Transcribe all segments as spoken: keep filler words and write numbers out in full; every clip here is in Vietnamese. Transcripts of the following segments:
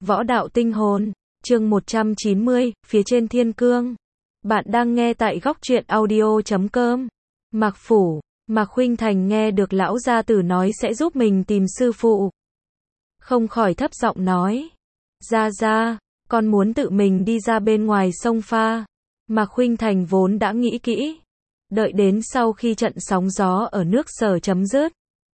Võ đạo tinh hồn, chương một trăm chín mươi, phía trên thiên cương. Bạn đang nghe tại góc truyện audio chấm com. Mạc Phủ, Mạc Khuynh Thành nghe được lão gia tử nói sẽ giúp mình tìm sư phụ. Không khỏi thấp giọng nói. Gia gia, con muốn tự mình đi ra bên ngoài sông pha. Mạc Khuynh Thành vốn đã nghĩ kỹ. Đợi đến sau khi trận sóng gió ở nước Sở chấm dứt,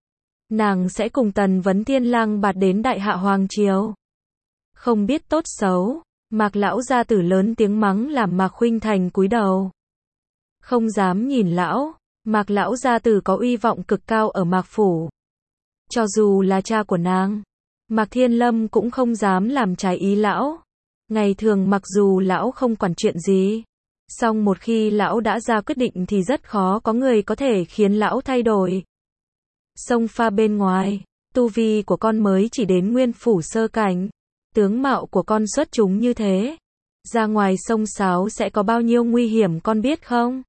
nàng sẽ cùng Tần Vấn Thiên lang bạt đến Đại Hạ Hoàng Triều. Không biết tốt xấu, Mạc lão gia tử lớn tiếng mắng làm Mạc Khuynh Thành cúi đầu. Không dám nhìn lão, Mạc lão gia tử có uy vọng cực cao ở Mạc Phủ. Cho dù là cha của nàng, Mạc Thiên Lâm cũng không dám làm trái ý lão. Ngày thường mặc dù lão không quản chuyện gì, song một khi lão đã ra quyết định thì rất khó có người có thể khiến lão thay đổi. Sông pha bên ngoài, tu vi của con mới chỉ đến nguyên phủ sơ cảnh. Tướng mạo của con xuất chúng như thế, ra ngoài sông sáo sẽ có bao nhiêu nguy hiểm con biết không?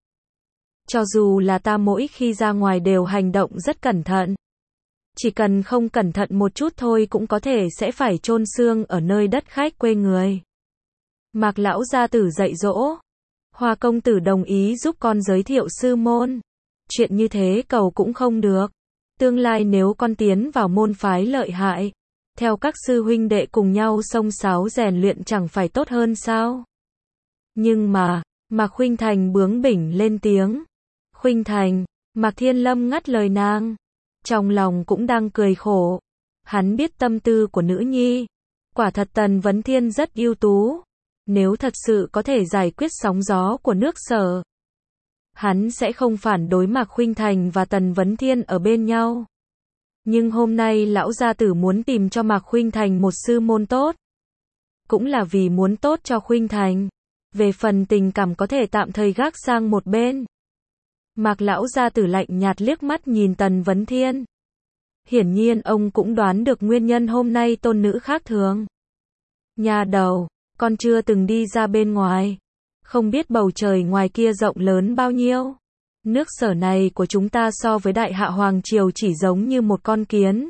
Cho dù là ta mỗi khi ra ngoài đều hành động rất cẩn thận. Chỉ cần không cẩn thận một chút thôi cũng có thể sẽ phải chôn xương ở nơi đất khách quê người. Mạc lão gia tử dạy dỗ. Hoa công tử đồng ý giúp con giới thiệu sư môn. Chuyện như thế cầu cũng không được. Tương lai nếu con tiến vào môn phái lợi hại, theo các sư huynh đệ cùng nhau xông xáo rèn luyện chẳng phải tốt hơn sao? Nhưng mà, Mạc Khuynh Thành bướng bỉnh lên tiếng. Khuynh Thành, Mạc Thiên Lâm ngắt lời nàng. Trong lòng cũng đang cười khổ. Hắn biết tâm tư của nữ nhi. Quả thật Tần Vấn Thiên rất ưu tú. Nếu thật sự có thể giải quyết sóng gió của nước Sở, hắn sẽ không phản đối Mạc Khuynh Thành và Tần Vấn Thiên ở bên nhau. Nhưng hôm nay lão gia tử muốn tìm cho Mạc Khuynh Thành một sư môn tốt. Cũng là vì muốn tốt cho Khuynh Thành. Về phần tình cảm có thể tạm thời gác sang một bên. Mạc lão gia tử lạnh nhạt liếc mắt nhìn Tần Vấn Thiên. Hiển nhiên ông cũng đoán được nguyên nhân hôm nay tôn nữ khác thường. Nhà đầu, con chưa từng đi ra bên ngoài. Không biết bầu trời ngoài kia rộng lớn bao nhiêu. Nước Sở này của chúng ta so với Đại Hạ Hoàng Triều chỉ giống như một con kiến.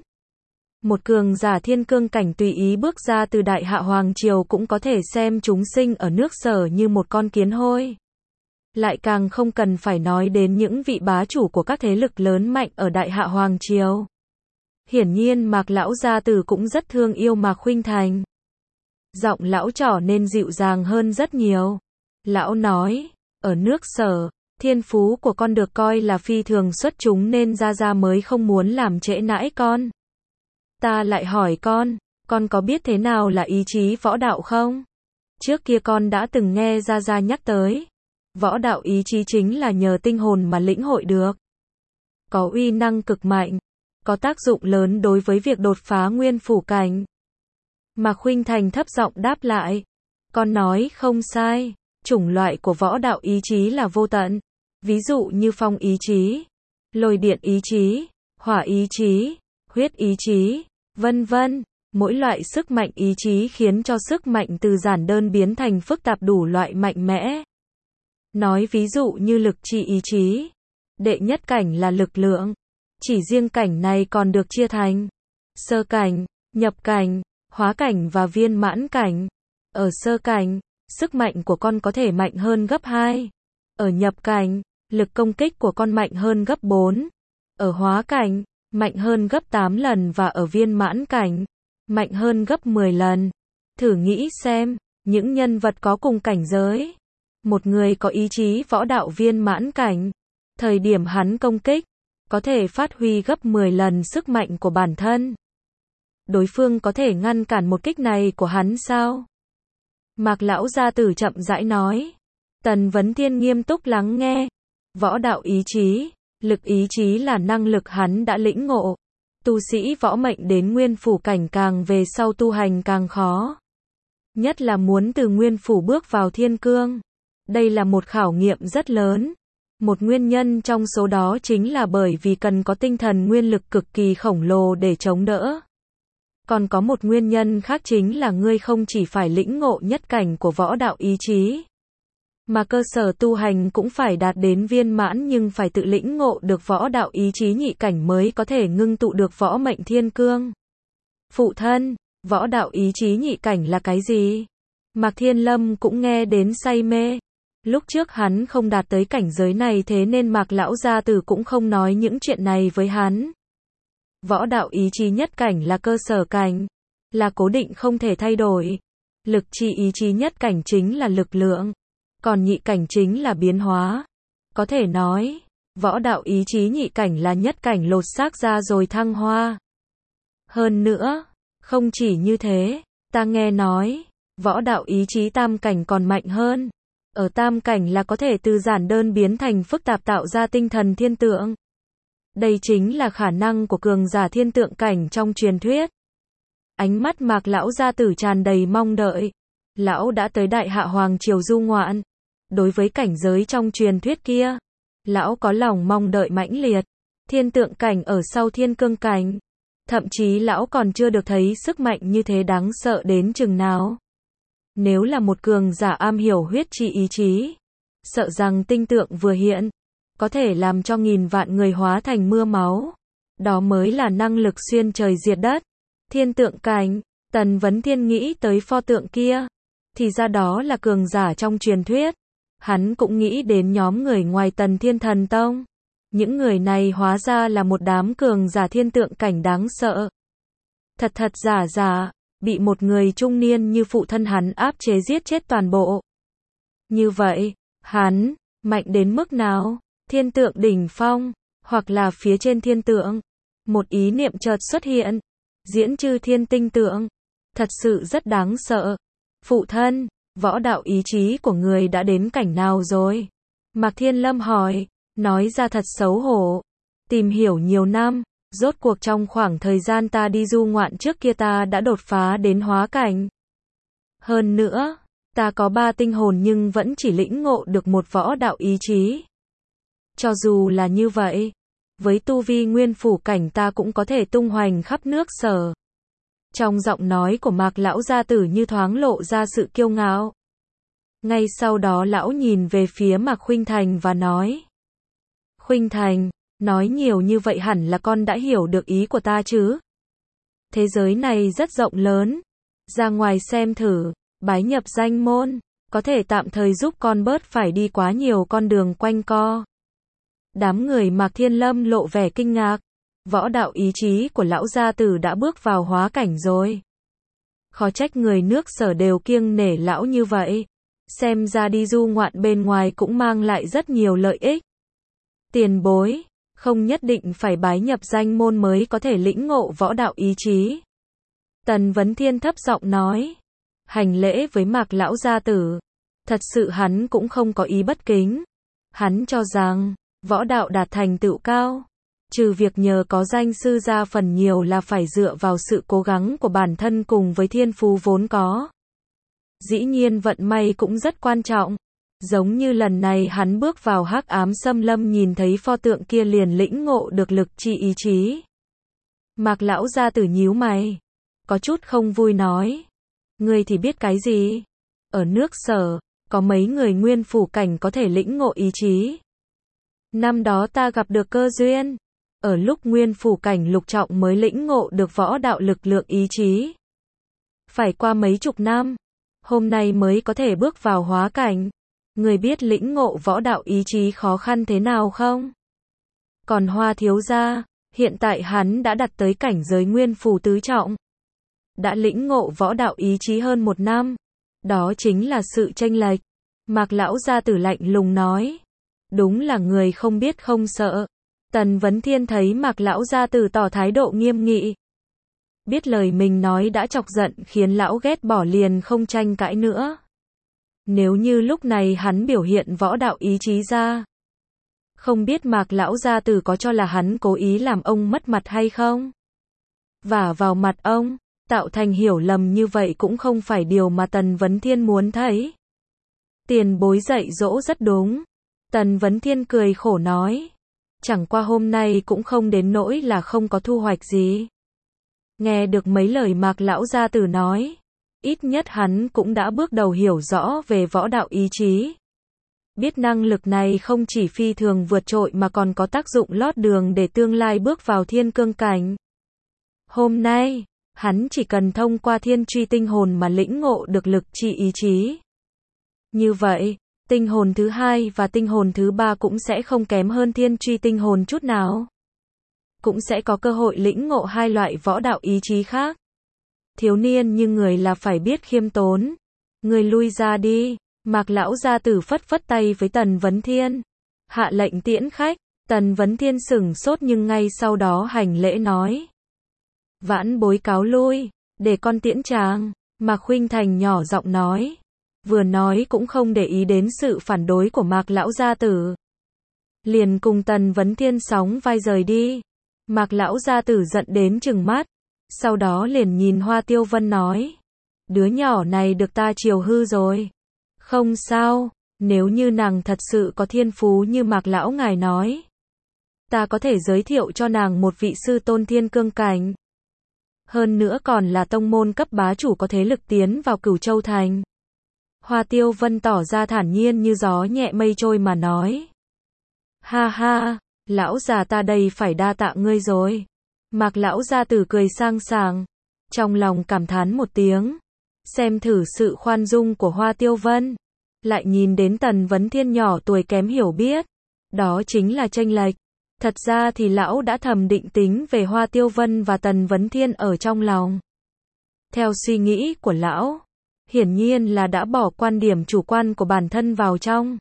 Một cường giả thiên cương cảnh tùy ý bước ra từ Đại Hạ Hoàng Triều cũng có thể xem chúng sinh ở nước Sở như một con kiến hôi. Lại càng không cần phải nói đến những vị bá chủ của các thế lực lớn mạnh ở Đại Hạ Hoàng Triều. Hiển nhiên Mạc lão gia tử cũng rất thương yêu Mạc Khuynh Thành. Giọng lão trở nên dịu dàng hơn rất nhiều. Lão nói, ở nước Sở, thiên phú của con được coi là phi thường xuất chúng nên gia gia mới không muốn làm trễ nãi con. Ta lại hỏi con, con có biết thế nào là ý chí võ đạo không? Trước kia con đã từng nghe gia gia nhắc tới. Võ đạo ý chí chính là nhờ tinh hồn mà lĩnh hội được. Có uy năng cực mạnh, có tác dụng lớn đối với việc đột phá nguyên phủ cảnh. Mạc Khuynh Thành thấp giọng đáp lại. Con nói không sai, chủng loại của võ đạo ý chí là vô tận. Ví dụ như phong ý chí, lôi điện ý chí, hỏa ý chí, huyết ý chí, vân vân. Mỗi loại sức mạnh ý chí khiến cho sức mạnh từ giản đơn biến thành phức tạp đủ loại mạnh mẽ. Nói ví dụ như lực chi ý chí. Đệ nhất cảnh là lực lượng. Chỉ riêng cảnh này còn được chia thành sơ cảnh, nhập cảnh, hóa cảnh và viên mãn cảnh. Ở sơ cảnh, sức mạnh của con có thể mạnh hơn gấp hai. Ở nhập cảnh, lực công kích của con mạnh hơn gấp bốn. Ở hóa cảnh, mạnh hơn gấp tám lần và ở viên mãn cảnh, mạnh hơn gấp mười lần. Thử nghĩ xem, những nhân vật có cùng cảnh giới. Một người có ý chí võ đạo viên mãn cảnh, thời điểm hắn công kích, có thể phát huy gấp mười lần sức mạnh của bản thân. Đối phương có thể ngăn cản một kích này của hắn sao? Mạc lão gia tử chậm rãi nói. Tần Vấn Thiên nghiêm túc lắng nghe. Võ đạo ý chí, lực ý chí là năng lực hắn đã lĩnh ngộ. Tu sĩ võ mệnh đến nguyên phủ cảnh càng về sau tu hành càng khó. Nhất là muốn từ nguyên phủ bước vào thiên cương. Đây là một khảo nghiệm rất lớn. Một nguyên nhân trong số đó chính là bởi vì cần có tinh thần nguyên lực cực kỳ khổng lồ để chống đỡ. Còn có một nguyên nhân khác chính là ngươi không chỉ phải lĩnh ngộ nhất cảnh của võ đạo ý chí, mà cơ sở tu hành cũng phải đạt đến viên mãn nhưng phải tự lĩnh ngộ được võ đạo ý chí nhị cảnh mới có thể ngưng tụ được võ mệnh thiên cương. Phụ thân, Võ đạo ý chí nhị cảnh là cái gì? Mạc Thiên Lâm cũng nghe đến say mê. Lúc trước hắn không đạt tới cảnh giới này thế nên Mạc lão gia tử cũng không nói những chuyện này với hắn. Võ đạo ý chí nhất cảnh là cơ sở cảnh, là cố định không thể thay đổi. Lực chi ý chí nhất cảnh chính là lực lượng, còn nhị cảnh chính là biến hóa. Có thể nói, võ đạo ý chí nhị cảnh là nhất cảnh lột xác ra rồi thăng hoa. Hơn nữa, không chỉ như thế, ta nghe nói, võ đạo ý chí tam cảnh còn mạnh hơn. Ở tam cảnh là có thể từ giản đơn biến thành phức tạp tạo ra tinh thần thiên tượng. Đây chính là khả năng của cường giả thiên tượng cảnh trong truyền thuyết. Ánh mắt Mạc lão gia tử tràn đầy mong đợi. Lão đã tới Đại Hạ Hoàng triều du ngoạn. Đối với cảnh giới trong truyền thuyết kia, lão có lòng mong đợi mãnh liệt. Thiên tượng cảnh ở sau thiên cương cảnh. Thậm chí lão còn chưa được thấy sức mạnh như thế đáng sợ đến chừng nào. Nếu là một cường giả am hiểu huyết chi ý chí, sợ rằng tinh tượng vừa hiện, có thể làm cho nghìn vạn người hóa thành mưa máu. Đó mới là năng lực xuyên trời diệt đất. Thiên tượng cảnh, Tần Vấn Thiên nghĩ tới pho tượng kia, thì ra đó là cường giả trong truyền thuyết. Hắn cũng nghĩ đến nhóm người ngoài Tần Thiên Thần Tông. Những người này hóa ra là một đám cường giả thiên tượng cảnh đáng sợ. Thật thật giả giả, bị một người trung niên như phụ thân hắn áp chế giết chết toàn bộ. Như vậy, hắn, mạnh đến mức nào? Thiên tượng đỉnh phong, hoặc là phía trên thiên tượng. Một ý niệm chợt xuất hiện. Diễn chư thiên tinh tượng. Thật sự rất đáng sợ. Phụ thân, võ đạo ý chí của người đã đến cảnh nào rồi? Mạc Thiên Lâm hỏi, nói ra thật xấu hổ. Tìm hiểu nhiều năm, rốt cuộc trong khoảng thời gian ta đi du ngoạn trước kia ta đã đột phá đến hóa cảnh. Hơn nữa, ta có ba tinh hồn nhưng vẫn chỉ lĩnh ngộ được một võ đạo ý chí. Cho dù là như vậy, với tu vi nguyên phủ cảnh ta cũng có thể tung hoành khắp nước Sở. Trong giọng nói của Mạc lão gia tử như thoáng lộ ra sự kiêu ngạo. Ngay sau đó lão nhìn về phía Mạc Khuynh Thành và nói. Khuynh Thành, nói nhiều như vậy hẳn là con đã hiểu được ý của ta chứ. Thế giới này rất rộng lớn. Ra ngoài xem thử, bái nhập danh môn, có thể tạm thời giúp con bớt phải đi quá nhiều con đường quanh co. Đám người Mạc Thiên Lâm lộ vẻ kinh ngạc. Võ đạo ý chí của lão gia tử đã bước vào hóa cảnh rồi. Khó trách người nước Sở đều kiêng nể lão như vậy. Xem ra đi du ngoạn bên ngoài cũng mang lại rất nhiều lợi ích. Tiền bối, không nhất định phải bái nhập danh môn mới có thể lĩnh ngộ võ đạo ý chí. Tần Vấn Thiên thấp giọng nói. Hành lễ với Mạc lão gia tử. Thật sự hắn cũng không có ý bất kính. Hắn cho rằng, võ đạo đạt thành tựu cao, trừ việc nhờ có danh sư ra phần nhiều là phải dựa vào sự cố gắng của bản thân cùng với thiên phú vốn có. Dĩ nhiên vận may cũng rất quan trọng. Giống như lần này hắn bước vào hắc ám xâm lâm nhìn thấy pho tượng kia liền lĩnh ngộ được lực chi ý chí. Mạc lão gia tử nhíu mày, có chút không vui nói. Ngươi thì biết cái gì? Ở nước Sở, có mấy người nguyên phủ cảnh có thể lĩnh ngộ ý chí. Năm đó ta gặp được cơ duyên. Ở lúc nguyên phủ cảnh lục trọng mới lĩnh ngộ được võ đạo lực lượng ý chí. Phải qua mấy chục năm, hôm nay mới có thể bước vào hóa cảnh. Người biết lĩnh ngộ võ đạo ý chí khó khăn thế nào không? Còn Hoa thiếu gia, hiện tại hắn đã đặt tới cảnh giới nguyên phủ tứ trọng. Đã lĩnh ngộ võ đạo ý chí hơn một năm. Đó chính là sự chênh lệch. Mạc lão gia tử lạnh lùng nói. Đúng là người không biết không sợ. Tần Vấn Thiên thấy Mạc lão gia tử tỏ thái độ nghiêm nghị. Biết lời mình nói đã chọc giận khiến lão ghét bỏ liền không tranh cãi nữa. Nếu như lúc này hắn biểu hiện võ đạo ý chí ra, không biết Mạc lão gia tử có cho là hắn cố ý làm ông mất mặt hay không? Vả vào mặt ông, tạo thành hiểu lầm như vậy cũng không phải điều mà Tần Vấn Thiên muốn thấy. Tiền bối dạy dỗ rất đúng. Tần Vấn Thiên cười khổ nói. Chẳng qua hôm nay cũng không đến nỗi là không có thu hoạch gì. Nghe được mấy lời Mạc lão gia tử nói, ít nhất hắn cũng đã bước đầu hiểu rõ về võ đạo ý chí. Biết năng lực này không chỉ phi thường vượt trội mà còn có tác dụng lót đường để tương lai bước vào thiên cương cảnh. Hôm nay, Hắn chỉ cần thông qua thiên truy tinh hồn mà lĩnh ngộ được lực trị ý chí. Như vậy, tinh hồn thứ hai và tinh hồn thứ ba cũng sẽ không kém hơn thiên truy tinh hồn chút nào. Cũng sẽ có cơ hội lĩnh ngộ hai loại võ đạo ý chí khác. Thiếu niên như người là phải biết khiêm tốn. Người lui ra đi. Mạc lão gia tử phất phất tay với Tần Vấn Thiên. Hạ lệnh tiễn khách. Tần Vấn Thiên sửng sốt nhưng ngay sau đó hành lễ nói. Vãn bối cáo lui, để con tiễn chàng. Mạc Khuynh Thành nhỏ giọng nói. Vừa nói cũng không để ý đến sự phản đối của Mạc lão gia tử. Liền cùng Tần Vấn Thiên sóng vai rời đi. Mạc lão gia tử giận đến trừng mắt. Sau đó liền nhìn Hoa Tiêu Vân nói. Đứa nhỏ này được ta chiều hư rồi. Không sao, nếu như nàng thật sự có thiên phú như Mạc lão ngài nói. Ta có thể giới thiệu cho nàng một vị sư tôn thiên cương cảnh. Hơn nữa còn là tông môn cấp bá chủ có thế lực tiến vào Cửu Châu Thành. Hoa Tiêu Vân tỏ ra thản nhiên như gió nhẹ mây trôi mà nói. Ha ha, lão già ta đây phải đa tạ ngươi rồi. Mạc lão gia tử cười sang sảng, trong lòng cảm thán một tiếng. Xem thử sự khoan dung của Hoa Tiêu Vân. Lại nhìn đến Tần Vấn Thiên nhỏ tuổi kém hiểu biết. Đó chính là chênh lệch. Thật ra thì lão đã thầm định tính về Hoa Tiêu Vân và Tần Vấn Thiên ở trong lòng. Theo suy nghĩ của lão, hiển nhiên là đã bỏ quan điểm chủ quan của bản thân vào trong.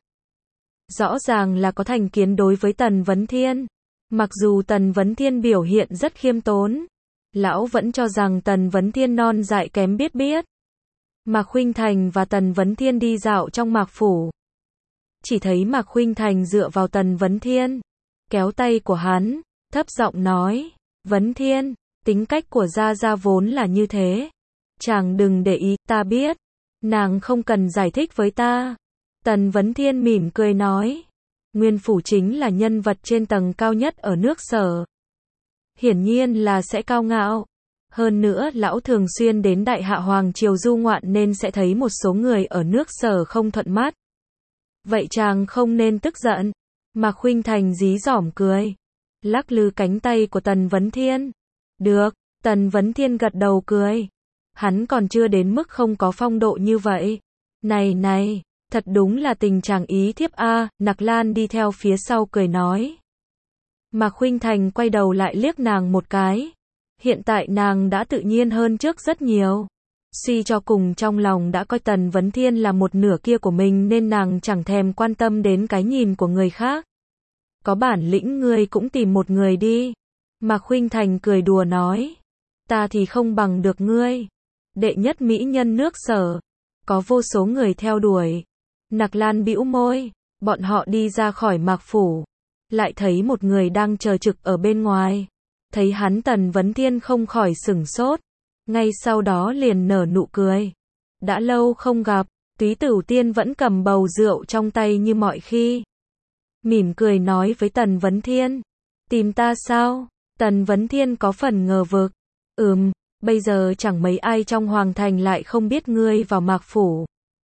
Rõ ràng là có thành kiến đối với Tần Vấn Thiên. Mặc dù Tần Vấn Thiên biểu hiện rất khiêm tốn, lão vẫn cho rằng Tần Vấn Thiên non dại kém biết biết. Mạc Khuynh Thành và Tần Vấn Thiên đi dạo trong Mạc Phủ. Chỉ thấy Mạc Khuynh Thành dựa vào Tần Vấn Thiên, kéo tay của hắn, thấp giọng nói, Vấn Thiên, tính cách của Gia Gia vốn là như thế. Chàng đừng để ý, ta biết. Nàng không cần giải thích với ta. Tần Vấn Thiên mỉm cười nói, Nguyên Phủ chính là nhân vật trên tầng cao nhất ở nước Sở. Hiển nhiên là sẽ cao ngạo. Hơn nữa lão thường xuyên đến Đại Hạ Hoàng Triều du ngoạn nên sẽ thấy một số người ở nước Sở không thuận mắt. Vậy chàng không nên tức giận. Mạc Khuynh Thành dí dỏm cười, lắc lư cánh tay của Tần Vấn Thiên. Được, Tần Vấn Thiên gật đầu cười. Hắn còn chưa đến mức không có phong độ như vậy. Này này, thật đúng là tình chàng ý thiếp a. Nặc Lan đi theo phía sau cười nói. Mạc Khuynh Thành quay đầu lại liếc nàng một cái. Hiện tại nàng đã tự nhiên hơn trước rất nhiều. Suy cho cùng trong lòng đã coi Tần Vấn Thiên là một nửa kia của mình nên nàng chẳng thèm quan tâm đến cái nhìn của người khác. Có bản lĩnh ngươi cũng tìm một người đi. Mạc Khuynh Thành cười đùa nói. Ta thì không bằng được ngươi. Đệ nhất mỹ nhân nước Sở. Có vô số người theo đuổi. Nặc Lan bĩu môi. Bọn họ đi ra khỏi Mạc Phủ. Lại thấy một người đang chờ trực ở bên ngoài. Thấy hắn Tần Vấn Thiên không khỏi sửng sốt. Ngay sau đó liền nở nụ cười. Đã lâu không gặp, Túy Tửu Tiên vẫn cầm bầu rượu trong tay như mọi khi. Mỉm cười nói với Tần Vấn Thiên. Tìm ta sao? Tần Vấn Thiên có phần ngờ vực. Ừm, bây giờ chẳng mấy ai trong Hoàng Thành lại không biết ngươi vào Mạc Phủ.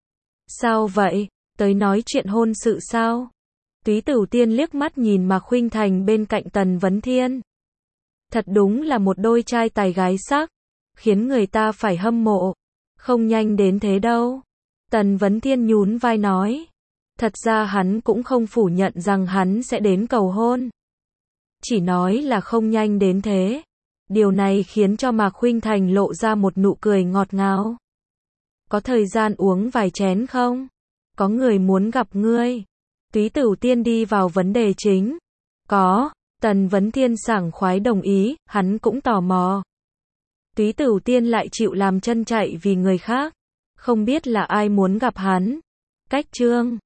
Sao vậy? Tới nói chuyện hôn sự sao? Túy Tửu Tiên liếc mắt nhìn Mạc Khuynh Thành bên cạnh Tần Vấn Thiên. Thật đúng là một đôi trai tài gái sắc. Khiến người ta phải hâm mộ. Không nhanh đến thế đâu. Tần Vấn Thiên nhún vai nói. Thật ra hắn cũng không phủ nhận rằng hắn sẽ đến cầu hôn. Chỉ nói là không nhanh đến thế. Điều này khiến cho Mạc Khuynh Thành lộ ra một nụ cười ngọt ngào. Có thời gian uống vài chén không? Có người muốn gặp ngươi. Túy Tửu Tiên đi vào vấn đề chính. Có. Tần Vấn Thiên sảng khoái đồng ý, hắn cũng tò mò. Túy Tửu Tiên lại chịu làm chân chạy vì người khác. Không biết là ai muốn gặp hắn. Cách chương